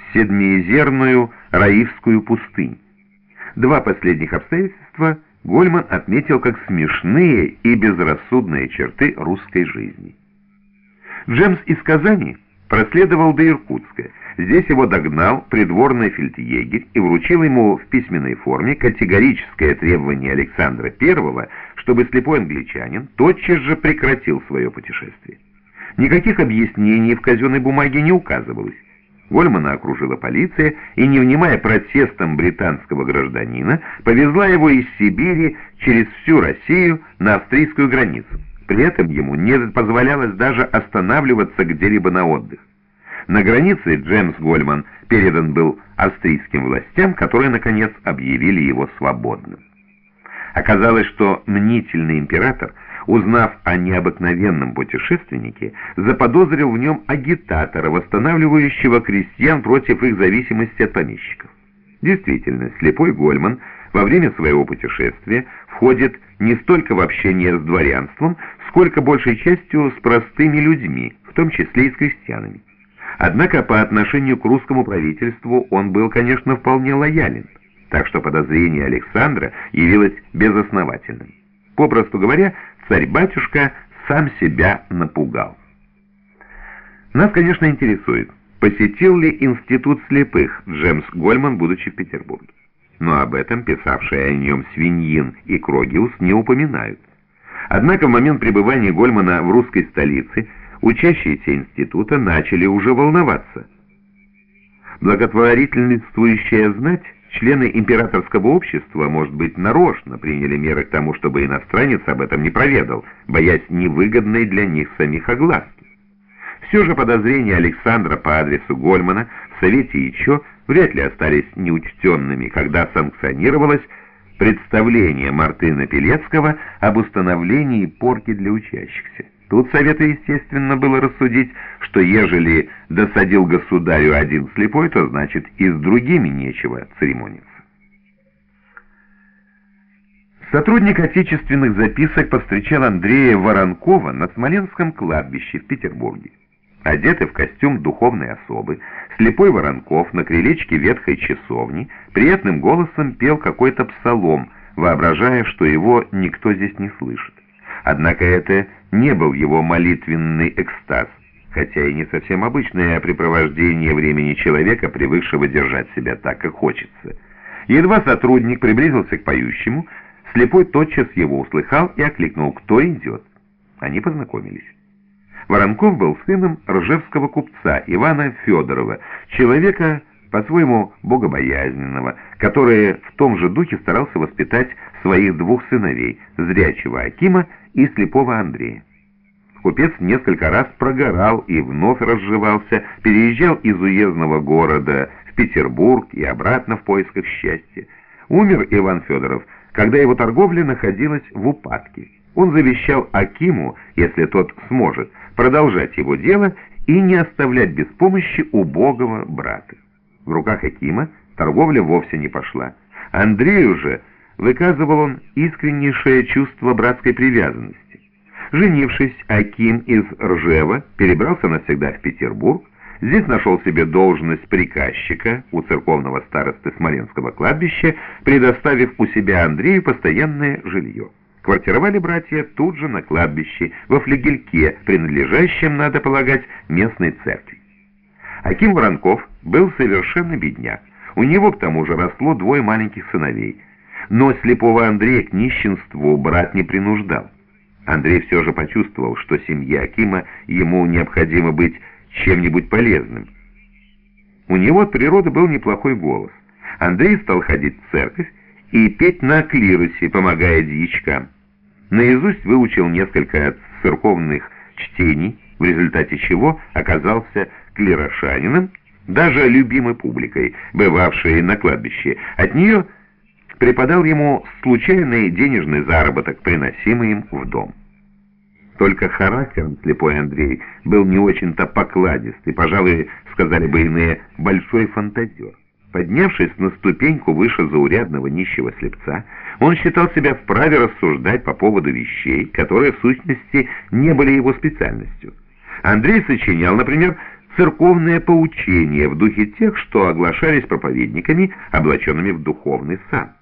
седмиезерную Раифскую пустынь. Два последних обстоятельства Гольман отметил как смешные и безрассудные черты русской жизни. Джемс из Казани проследовал до Иркутска. Здесь его догнал придворный фельдъегерь и вручил ему в письменной форме категорическое требование Александра I, чтобы слепой англичанин тотчас же прекратил свое путешествие. Никаких объяснений в казенной бумаге не указывалось. Гольмана окружила полиция и, не внимая протестам британского гражданина, повезла его из Сибири через всю Россию на австрийскую границу. При этом ему не позволялось даже останавливаться где-либо на отдых. На границе Джемс Гольман передан был австрийским властям, которые, наконец, объявили его свободным. Оказалось, что мнительный император, узнав о необыкновенном путешественнике, заподозрил в нем агитатора, восстанавливающего крестьян против их зависимости от помещиков. Действительно, слепой Гольман во время своего путешествия входит не столько в общение с дворянством, сколько большей частью с простыми людьми, в том числе и с крестьянами. Однако по отношению к русскому правительству он был, конечно, вполне лоялен, так что подозрение Александра явилось безосновательным. Попросту говоря, царь-батюшка сам себя напугал. Нас, конечно, интересует, посетил ли институт слепых Джемс Гольман, будучи в Петербурге. Но об этом писавшие о нем Свиньин и Крогиус не упоминают. Однако в момент пребывания Гольмана в русской столице учащиеся института начали уже волноваться. Благотворительствующая знать, члены императорского общества, может быть, нарочно приняли меры к тому, чтобы иностранец об этом не проведал, боясь невыгодной для них самих огласки. Все же подозрения Александра по адресу Гольмана в Совете Ичо вряд ли остались неучтенными, когда санкционировалось представление Мартына Пелецкого об установлении порки для учащихся. Тут совету, естественно, было рассудить, что ежели досадил государю один слепой, то значит и с другими нечего церемониться. Сотрудник отечественных записок повстречал Андрея Воронкова на Смоленском кладбище в Петербурге. Одетый в костюм духовной особы, слепой Воронков на крылечке ветхой часовни приятным голосом пел какой-то псалом, воображая, что его никто здесь не слышит. Однако это не был его молитвенный экстаз, хотя и не совсем обычное препровождение времени человека, привыкшего держать себя так, как хочется. Едва сотрудник приблизился к поющему, слепой тотчас его услыхал и окликнул: «Кто идет?». Они познакомились. Воронков был сыном ржевского купца Ивана Федорова, человека по-своему богобоязненного, который в том же духе старался воспитать своих двух сыновей, зрячего Акима и слепого Андрея. Купец несколько раз прогорал и вновь разживался, переезжал из уездного города в Петербург и обратно в поисках счастья. Умер Иван Федоров, когда его торговля находилась в упадке. Он завещал Акиму, если тот сможет, продолжать его дело и не оставлять без помощи убогого брата. В руках Акима торговля вовсе не пошла. Андрею же выказывал он искреннейшее чувство братской привязанности. Женившись, Аким из Ржева перебрался навсегда в Петербург. Здесь нашел себе должность приказчика у церковного старосты Смоленского кладбища, предоставив у себя Андрею постоянное жилье. Квартировали братья тут же на кладбище, во флигельке, принадлежащем, надо полагать, местной церкви. Аким Воронков был совершенно бедняк. У него, к тому же, росло двое маленьких сыновей. Но слепого Андрея к нищенству брат не принуждал. Андрей все же почувствовал, что семье Акима ему необходимо быть чем-нибудь полезным. У него от природы был неплохой голос. Андрей стал ходить в церковь и петь на клиросе, помогая дьячкам. Наизусть выучил несколько церковных чтений, в результате чего оказался клирошанином, даже любимой публикой, бывавшей на кладбище. От нее преподал ему случайный денежный заработок, приносимый им в дом. Только характером слепой Андрей был не очень-то покладист и, пожалуй, сказали бы иные, большой фантазер. Поднявшись на ступеньку выше заурядного нищего слепца, он считал себя вправе рассуждать по поводу вещей, которые в сущности не были его специальностью. Андрей сочинял, например, церковное поучение в духе тех, что оглашались проповедниками, облаченными в духовный сан.